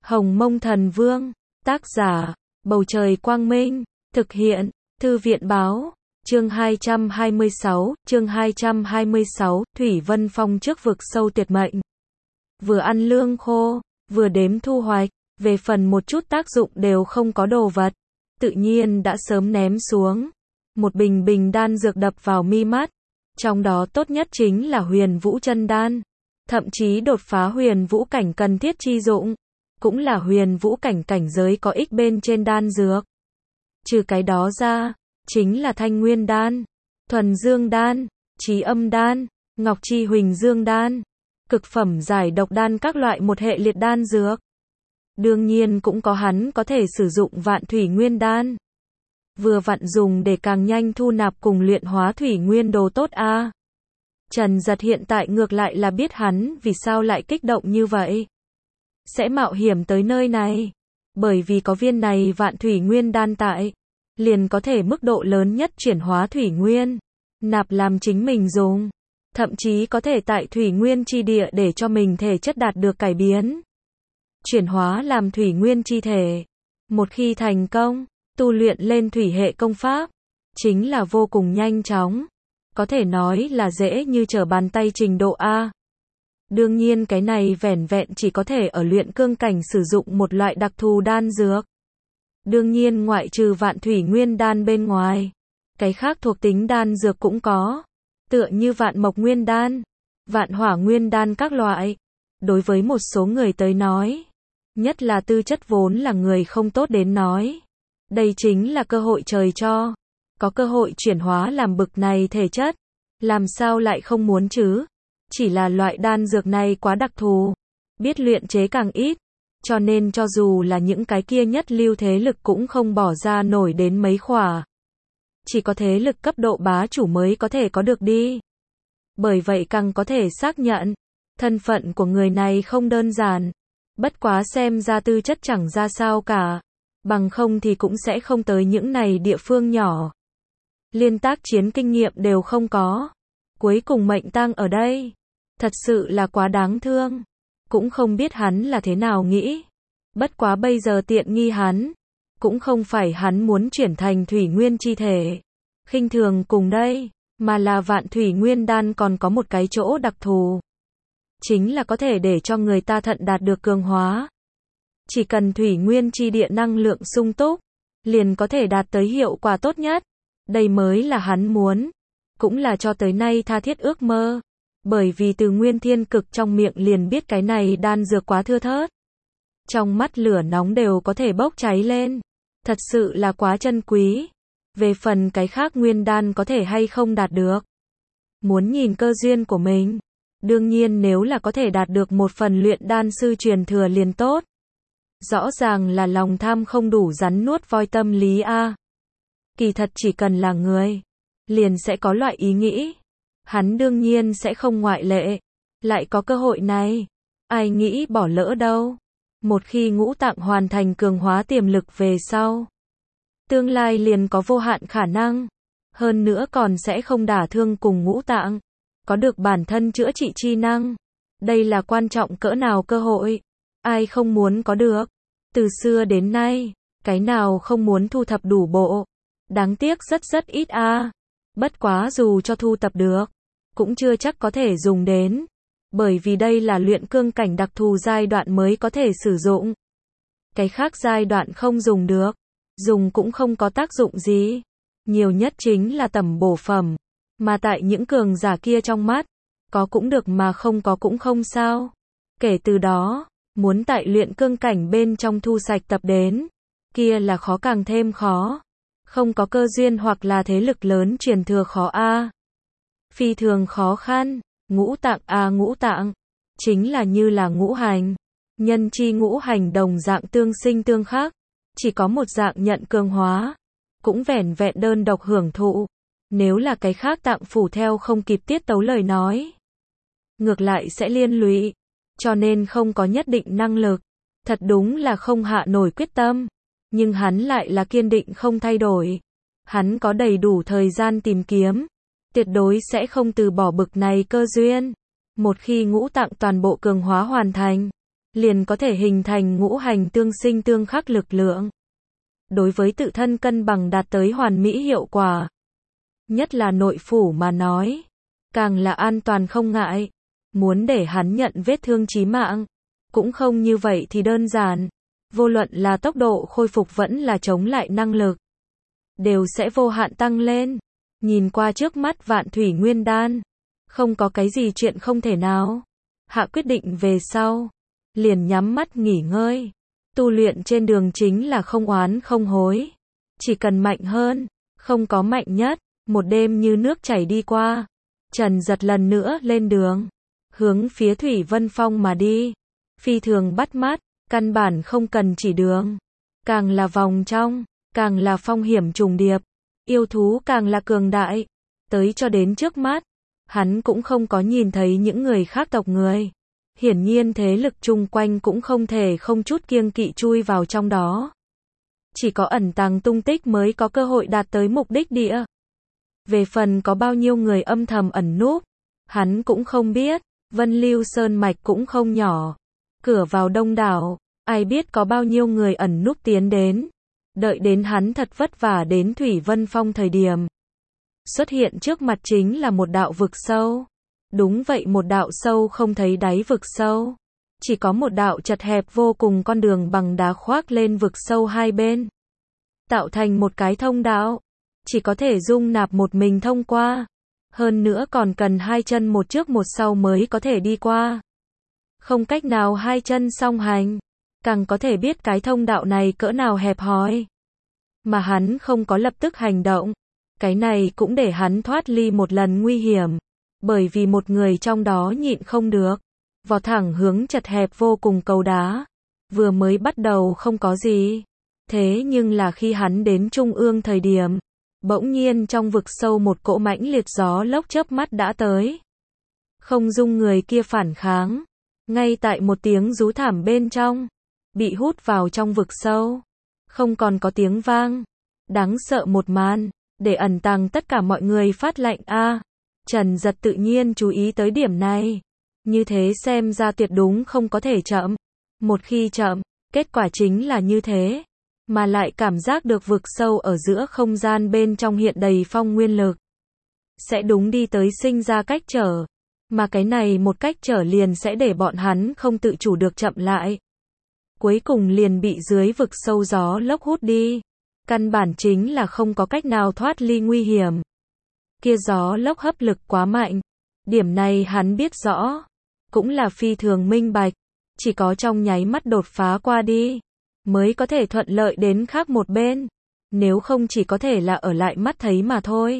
Hồng Mông Thần Vương, tác giả, Bầu Trời Quang Minh, thực hiện, Thư viện Báo, chương 226, Thủy Vân Phong trước vực sâu tuyệt mệnh. Vừa ăn lương khô, vừa đếm thu hoạch, về phần một chút tác dụng đều không có đồ vật, tự nhiên đã sớm ném xuống. Một bình đan dược đập vào mi mắt, trong đó tốt nhất chính là Huyền Vũ Chân Đan, thậm chí đột phá Huyền Vũ cảnh cần thiết chi dụng, cũng là Huyền Vũ cảnh cảnh giới có ích bên trên đan dược. Trừ cái đó ra, chính là Thanh Nguyên Đan, Thuần Dương Đan, Trí Âm Đan, Ngọc Chi Huỳnh Dương Đan, cực phẩm giải độc đan các loại một hệ liệt đan dược. Đương nhiên cũng có hắn có thể sử dụng Vạn Thủy Nguyên Đan. Vừa vặn dùng để càng nhanh thu nạp cùng luyện hóa thủy nguyên đồ tốt a. Trần Giật hiện tại ngược lại là biết hắn vì sao lại kích động như vậy. Sẽ mạo hiểm tới nơi này. Bởi vì có viên này Vạn Thủy Nguyên Đan tại, liền có thể mức độ lớn nhất chuyển hóa thủy nguyên, nạp làm chính mình dùng. Thậm chí có thể tại thủy nguyên chi địa để cho mình thể chất đạt được cải biến. Chuyển hóa làm thủy nguyên chi thể. Một khi thành công, tu luyện lên thủy hệ công pháp, chính là vô cùng nhanh chóng. Có thể nói là dễ như trở bàn tay trình độ A. Đương nhiên cái này vẻn vẹn chỉ có thể ở luyện cương cảnh sử dụng một loại đặc thù đan dược. Đương nhiên ngoại trừ Vạn Thủy Nguyên Đan bên ngoài, cái khác thuộc tính đan dược cũng có. Tựa như Vạn Mộc Nguyên Đan, Vạn Hỏa Nguyên Đan các loại. Đối với một số người tới nói, nhất là tư chất vốn là người không tốt đến nói, đây chính là cơ hội trời cho. Có cơ hội chuyển hóa làm bực này thể chất, làm sao lại không muốn chứ? Chỉ là loại đan dược này quá đặc thù, biết luyện chế càng ít, cho nên cho dù là những cái kia nhất lưu thế lực cũng không bỏ ra nổi đến mấy khỏa. Chỉ có thế lực cấp độ bá chủ mới có thể có được đi. Bởi vậy càng có thể xác nhận, thân phận của người này không đơn giản. Bất quá xem ra tư chất chẳng ra sao cả. Bằng không thì cũng sẽ không tới những này địa phương nhỏ. Liên tác chiến kinh nghiệm đều không có. Cuối cùng mệnh tang ở đây. Thật sự là quá đáng thương. Cũng không biết hắn là thế nào nghĩ. Bất quá bây giờ tiện nghi hắn. Cũng không phải hắn muốn chuyển thành thủy nguyên chi thể. Khinh thường cùng đây. Mà là Vạn Thủy Nguyên Đan còn có một cái chỗ đặc thù. Chính là có thể để cho người ta thận đạt được cường hóa. Chỉ cần thủy nguyên chi địa năng lượng sung túc, liền có thể đạt tới hiệu quả tốt nhất. Đây mới là hắn muốn. Cũng là cho tới nay tha thiết ước mơ. Bởi vì từ Nguyên Thiên Cực trong miệng liền biết cái này đan dược quá thưa thớt. Trong mắt lửa nóng đều có thể bốc cháy lên. Thật sự là quá chân quý. Về phần cái khác nguyên đan có thể hay không đạt được. Muốn nhìn cơ duyên của mình. Đương nhiên nếu là có thể đạt được một phần luyện đan sư truyền thừa liền tốt. Rõ ràng là lòng tham không đủ rắn nuốt voi tâm lý a. Kỳ thật chỉ cần là người, liền sẽ có loại ý nghĩ. Hắn đương nhiên sẽ không ngoại lệ. Lại có cơ hội này. Ai nghĩ bỏ lỡ đâu. Một khi ngũ tạng hoàn thành cường hóa tiềm lực về sau, tương lai liền có vô hạn khả năng. Hơn nữa còn sẽ không đả thương cùng ngũ tạng. Có được bản thân chữa trị chi năng. Đây là quan trọng cỡ nào cơ hội. Ai không muốn có được. Từ xưa đến nay, cái nào không muốn thu thập đủ bộ. Đáng tiếc rất ít a. Bất quá dù cho thu tập được, cũng chưa chắc có thể dùng đến. Bởi vì đây là luyện cương cảnh đặc thù giai đoạn mới có thể sử dụng. Cái khác giai đoạn không dùng được. Dùng cũng không có tác dụng gì. Nhiều nhất chính là tầm bổ phẩm. Mà tại những cường giả kia trong mắt, có cũng được mà không có cũng không sao. Kể từ đó, muốn tại luyện cương cảnh bên trong thu sạch tập đến, kia là khó càng thêm khó. Không có cơ duyên hoặc là thế lực lớn truyền thừa khó a. Phi thường khó khăn. Ngũ tạng ngũ tạng chính là như là ngũ hành. Nhân chi ngũ hành đồng dạng tương sinh tương khắc, chỉ có một dạng nhận cường hóa, cũng vẻn vẹn đơn độc hưởng thụ. Nếu là cái khác tạng phủ theo không kịp tiết tấu lời nói, ngược lại sẽ liên lụy, cho nên không có nhất định năng lực. Thật đúng là không hạ nổi quyết tâm, nhưng hắn lại là kiên định không thay đổi. Hắn có đầy đủ thời gian tìm kiếm, tuyệt đối sẽ không từ bỏ bực này cơ duyên. Một khi ngũ tạng toàn bộ cường hóa hoàn thành, liền có thể hình thành ngũ hành tương sinh tương khắc lực lượng. Đối với tự thân cân bằng đạt tới hoàn mỹ hiệu quả. Nhất là nội phủ mà nói, càng là an toàn không ngại. Muốn để hắn nhận vết thương chí mạng, cũng không như vậy thì đơn giản. Vô luận là tốc độ khôi phục vẫn là chống lại năng lực, đều sẽ vô hạn tăng lên. Nhìn qua trước mắt Vạn Thủy Nguyên Đan, không có cái gì chuyện không thể nào. Hạ quyết định về sau, liền nhắm mắt nghỉ ngơi. Tu luyện trên đường chính là không oán không hối. Chỉ cần mạnh hơn, không có mạnh nhất. Một đêm như nước chảy đi qua, Trần Giật lần nữa lên đường, hướng phía Thủy Vân Phong mà đi. Phi thường bắt mắt, căn bản không cần chỉ đường. Càng là vòng trong, càng là phong hiểm trùng điệp. Yêu thú càng là cường đại. Tới cho đến trước mắt, hắn cũng không có nhìn thấy những người khác tộc người. Hiển nhiên thế lực chung quanh cũng không thể không chút kiêng kỵ chui vào trong đó. Chỉ có ẩn tàng tung tích mới có cơ hội đạt tới mục đích địa. Về phần có bao nhiêu người âm thầm ẩn núp, hắn cũng không biết. Vân Lưu Sơn Mạch cũng không nhỏ. Cửa vào đông đảo, ai biết có bao nhiêu người ẩn núp tiến đến. Đợi đến hắn thật vất vả đến Thủy Vân Phong thời điểm. Xuất hiện trước mặt chính là một đạo vực sâu. Đúng vậy, một đạo sâu không thấy đáy vực sâu. Chỉ có một đạo chật hẹp vô cùng con đường bằng đá khoác lên vực sâu hai bên. Tạo thành một cái thông đạo. Chỉ có thể dung nạp một mình thông qua. Hơn nữa còn cần hai chân một trước một sau mới có thể đi qua. Không cách nào hai chân song hành. Càng có thể biết cái thông đạo này cỡ nào hẹp hòi. Mà hắn không có lập tức hành động. Cái này cũng để hắn thoát ly một lần nguy hiểm. Bởi vì một người trong đó nhịn không được. Vọt thẳng hướng chật hẹp vô cùng cầu đá. Vừa mới bắt đầu không có gì. Thế nhưng là khi hắn đến trung ương thời điểm. Bỗng nhiên trong vực sâu một cỗ mãnh liệt gió lốc chớp mắt đã tới. Không dung người kia phản kháng. Ngay tại một tiếng rú thảm bên trong. Bị hút vào trong vực sâu. Không còn có tiếng vang. Đáng sợ một màn. Để ẩn tàng tất cả mọi người phát lạnh a. Trần Giật tự nhiên chú ý tới điểm này. Như thế xem ra tuyệt đúng không có thể chậm. Một khi chậm, kết quả chính là như thế. Mà lại cảm giác được vực sâu ở giữa không gian bên trong hiện đầy phong nguyên lực. Sẽ đúng đi tới sinh ra cách trở. Mà cái này một cách trở liền sẽ để bọn hắn không tự chủ được chậm lại. Cuối cùng liền bị dưới vực sâu gió lốc hút đi. Căn bản chính là không có cách nào thoát ly nguy hiểm. Kia gió lốc hấp lực quá mạnh. Điểm này hắn biết rõ. Cũng là phi thường minh bạch. Chỉ có trong nháy mắt đột phá qua đi. Mới có thể thuận lợi đến khác một bên. Nếu không chỉ có thể là ở lại mắt thấy mà thôi.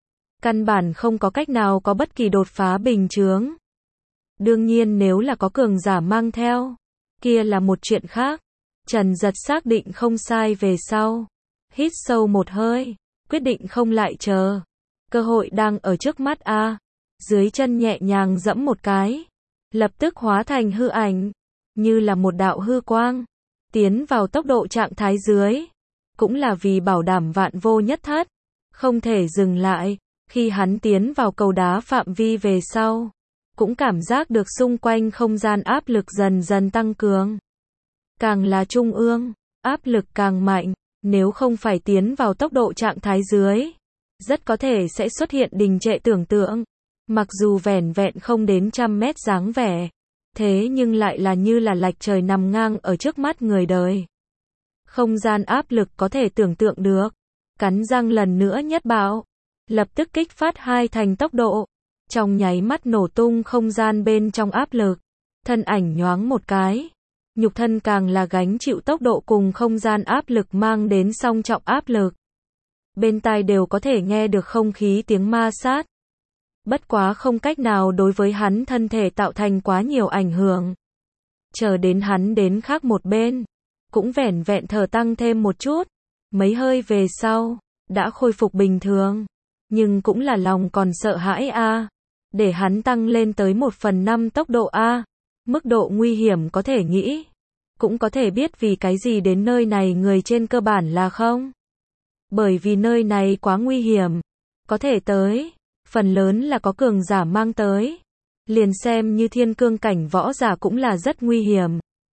Căn bản không có cách nào có bất kỳ đột phá bình chướng. Đương nhiên nếu là có cường giả mang theo. Kia là một chuyện khác. Trần Giật xác định không sai về sau. Hít sâu một hơi. Quyết định không lại chờ. Cơ hội đang ở trước mắt a. Dưới chân nhẹ nhàng dẫm một cái. Lập tức hóa thành hư ảnh. Như là một đạo hư quang. Tiến vào tốc độ trạng thái dưới. Cũng là vì bảo đảm vạn vô nhất thất. Không thể dừng lại. Khi hắn tiến vào cầu đá phạm vi về sau. Cũng cảm giác được xung quanh không gian áp lực dần dần tăng cường. Càng là trung ương, áp lực càng mạnh. Nếu không phải tiến vào tốc độ trạng thái dưới. Rất có thể sẽ xuất hiện đình trệ tưởng tượng. Mặc dù vẻn vẹn không đến 100 mét dáng vẻ. Thế nhưng lại là như là lạch trời nằm ngang ở trước mắt người đời. Không gian áp lực có thể tưởng tượng được. Cắn răng lần nữa nhất bạo. Lập tức kích phát hai thành tốc độ. Trong nháy mắt nổ tung không gian bên trong áp lực. Thân ảnh nhoáng một cái. Nhục thân càng là gánh chịu tốc độ cùng không gian áp lực mang đến song trọng áp lực. Bên tai đều có thể nghe được không khí tiếng ma sát. Bất quá không cách nào đối với hắn thân thể tạo thành quá nhiều ảnh hưởng. Chờ đến hắn đến khác một bên. Cũng vẻn vẹn thở tăng thêm một chút. Mấy hơi về sau. Đã khôi phục bình thường. Nhưng cũng là lòng còn sợ hãi a. Để hắn tăng lên tới 1/5 tốc độ a. Mức độ nguy hiểm có thể nghĩ. Cũng có thể biết vì cái gì đến nơi này người trên cơ bản là không. Bởi vì nơi này quá nguy hiểm. Có thể tới. Phần lớn là có cường giả mang tới. Liền xem như thiên cương cảnh võ giả cũng là rất nguy hiểm.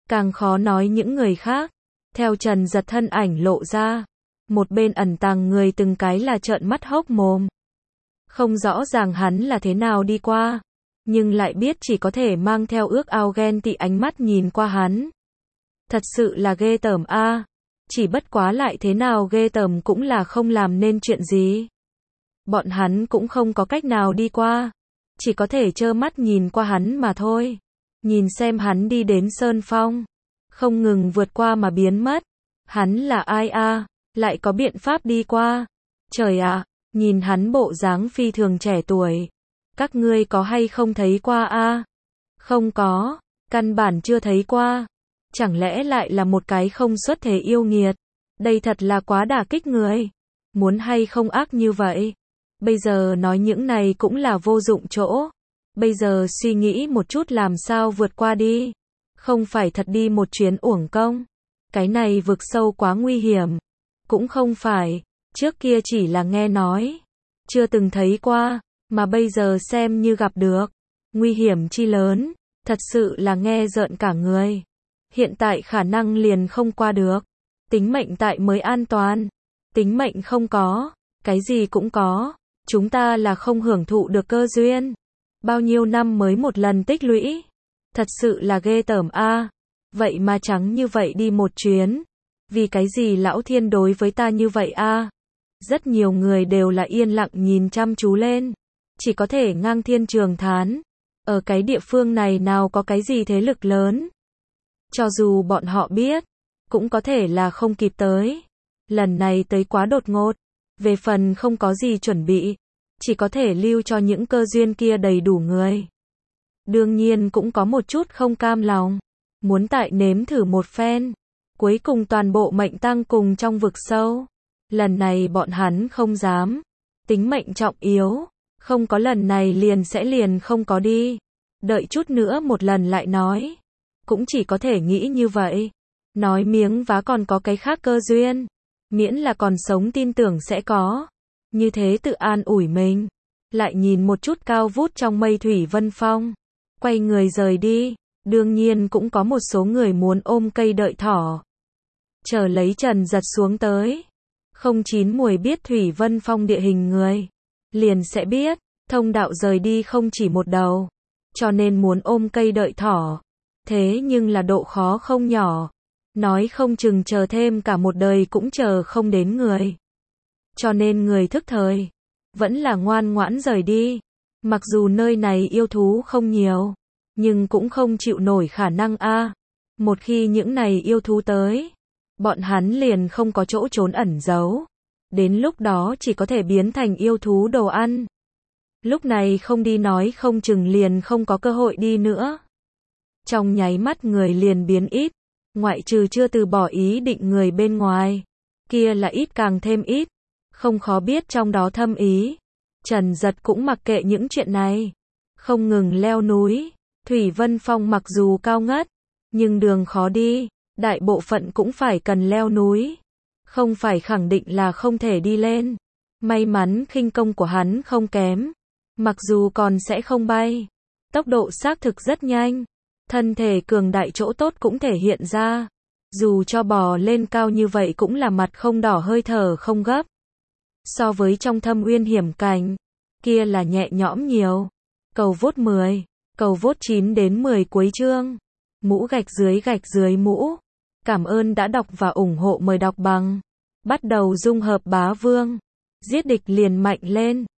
càng khó nói những người khác. Theo Trần Giật thân ảnh lộ ra, một bên ẩn tàng người từng cái là trợn mắt hốc mồm. Không rõ ràng hắn là thế nào đi qua, nhưng lại biết chỉ có thể mang theo ước ao ghen tị ánh mắt nhìn qua hắn. Thật sự là ghê tởm a. Chỉ bất quá lại thế nào ghê tởm cũng là không làm nên chuyện gì. Bọn hắn cũng không có cách nào đi qua, chỉ có thể trơ mắt nhìn qua hắn mà thôi. Nhìn xem hắn đi đến Sơn Phong, không ngừng vượt qua mà biến mất. Hắn là ai a? Lại có biện pháp đi qua. Trời ạ, nhìn hắn bộ dáng phi thường trẻ tuổi. Các ngươi có hay không thấy qua a? Không có, căn bản chưa thấy qua. Chẳng lẽ lại là một cái không xuất thế yêu nghiệt? Đây thật là quá đả kích người. Muốn hay không ác như vậy? Bây giờ nói những này cũng là vô dụng chỗ. Bây giờ suy nghĩ một chút làm sao vượt qua đi. Không phải thật đi một chuyến uổng công. Cái này vực sâu quá nguy hiểm. Cũng không phải, trước kia chỉ là nghe nói. Chưa từng thấy qua, mà bây giờ xem như gặp được. Nguy hiểm chi lớn, thật sự là nghe rợn cả người. Hiện tại khả năng liền không qua được. Tính mệnh tại mới an toàn. Tính mệnh không có, cái gì cũng có. Chúng ta là không hưởng thụ được cơ duyên. Bao nhiêu năm mới một lần tích lũy. Thật sự là ghê tởm a. Vậy mà trắng như vậy đi một chuyến. Vì cái gì lão thiên đối với ta như vậy a? Rất nhiều người đều là yên lặng nhìn chăm chú lên. Chỉ có thể ngang thiên trường thán. Ở cái địa phương này nào có cái gì thế lực lớn. Cho dù bọn họ biết, cũng có thể là không kịp tới. Lần này tới quá đột ngột. Về phần không có gì chuẩn bị, chỉ có thể lưu cho những cơ duyên kia đầy đủ người. Đương nhiên cũng có một chút không cam lòng. Muốn tại nếm thử một phen. Cuối cùng toàn bộ mệnh tăng cùng trong vực sâu. Lần này bọn hắn không dám. Tính mệnh trọng yếu. Không có lần này liền không có đi. Đợi chút nữa một lần lại nói. Cũng chỉ có thể nghĩ như vậy. Nói miếng vá còn có cái khác cơ duyên. Miễn là còn sống tin tưởng sẽ có. Như thế tự an ủi mình. Lại nhìn một chút cao vút trong mây Thủy Vân Phong. Quay người rời đi. Đương nhiên cũng có một số người muốn ôm cây đợi thỏ. Chờ lấy Trần Giật xuống tới. Không chín muồi biết Thủy Vân Phong địa hình người. Liền sẽ biết, thông đạo rời đi không chỉ một đầu. Cho nên muốn ôm cây đợi thỏ. Thế nhưng là độ khó không nhỏ. Nói không chừng chờ thêm cả một đời cũng chờ không đến người. Cho nên người thức thời. Vẫn là ngoan ngoãn rời đi. Mặc dù nơi này yêu thú không nhiều. Nhưng cũng không chịu nổi khả năng a. Một khi những này yêu thú tới. Bọn hắn liền không có chỗ trốn ẩn giấu. Đến lúc đó chỉ có thể biến thành yêu thú đồ ăn. Lúc này không đi nói không chừng liền không có cơ hội đi nữa. Trong nháy mắt người liền biến ít. Ngoại trừ chưa từ bỏ ý định người bên ngoài. Kia là ít càng thêm ít. Không khó biết trong đó thâm ý. Trần Giật cũng mặc kệ những chuyện này. Không ngừng leo núi. Thủy Vân Phong mặc dù cao ngất. Nhưng đường khó đi. Đại bộ phận cũng phải cần leo núi. Không phải khẳng định là không thể đi lên. May mắn khinh công của hắn không kém. Mặc dù còn sẽ không bay. Tốc độ xác thực rất nhanh. Thân thể cường đại chỗ tốt cũng thể hiện ra. Dù cho bò lên cao như vậy cũng là mặt không đỏ hơi thở không gấp. So với trong thâm uyên hiểm cảnh. Kia là nhẹ nhõm nhiều. Cầu vốt 10. Cầu vốt 9 đến 10 cuối chương. Mũ gạch dưới mũ. Cảm ơn đã đọc và ủng hộ, mời đọc bằng. Bắt đầu dung hợp bá vương. Giết địch liền mạnh lên.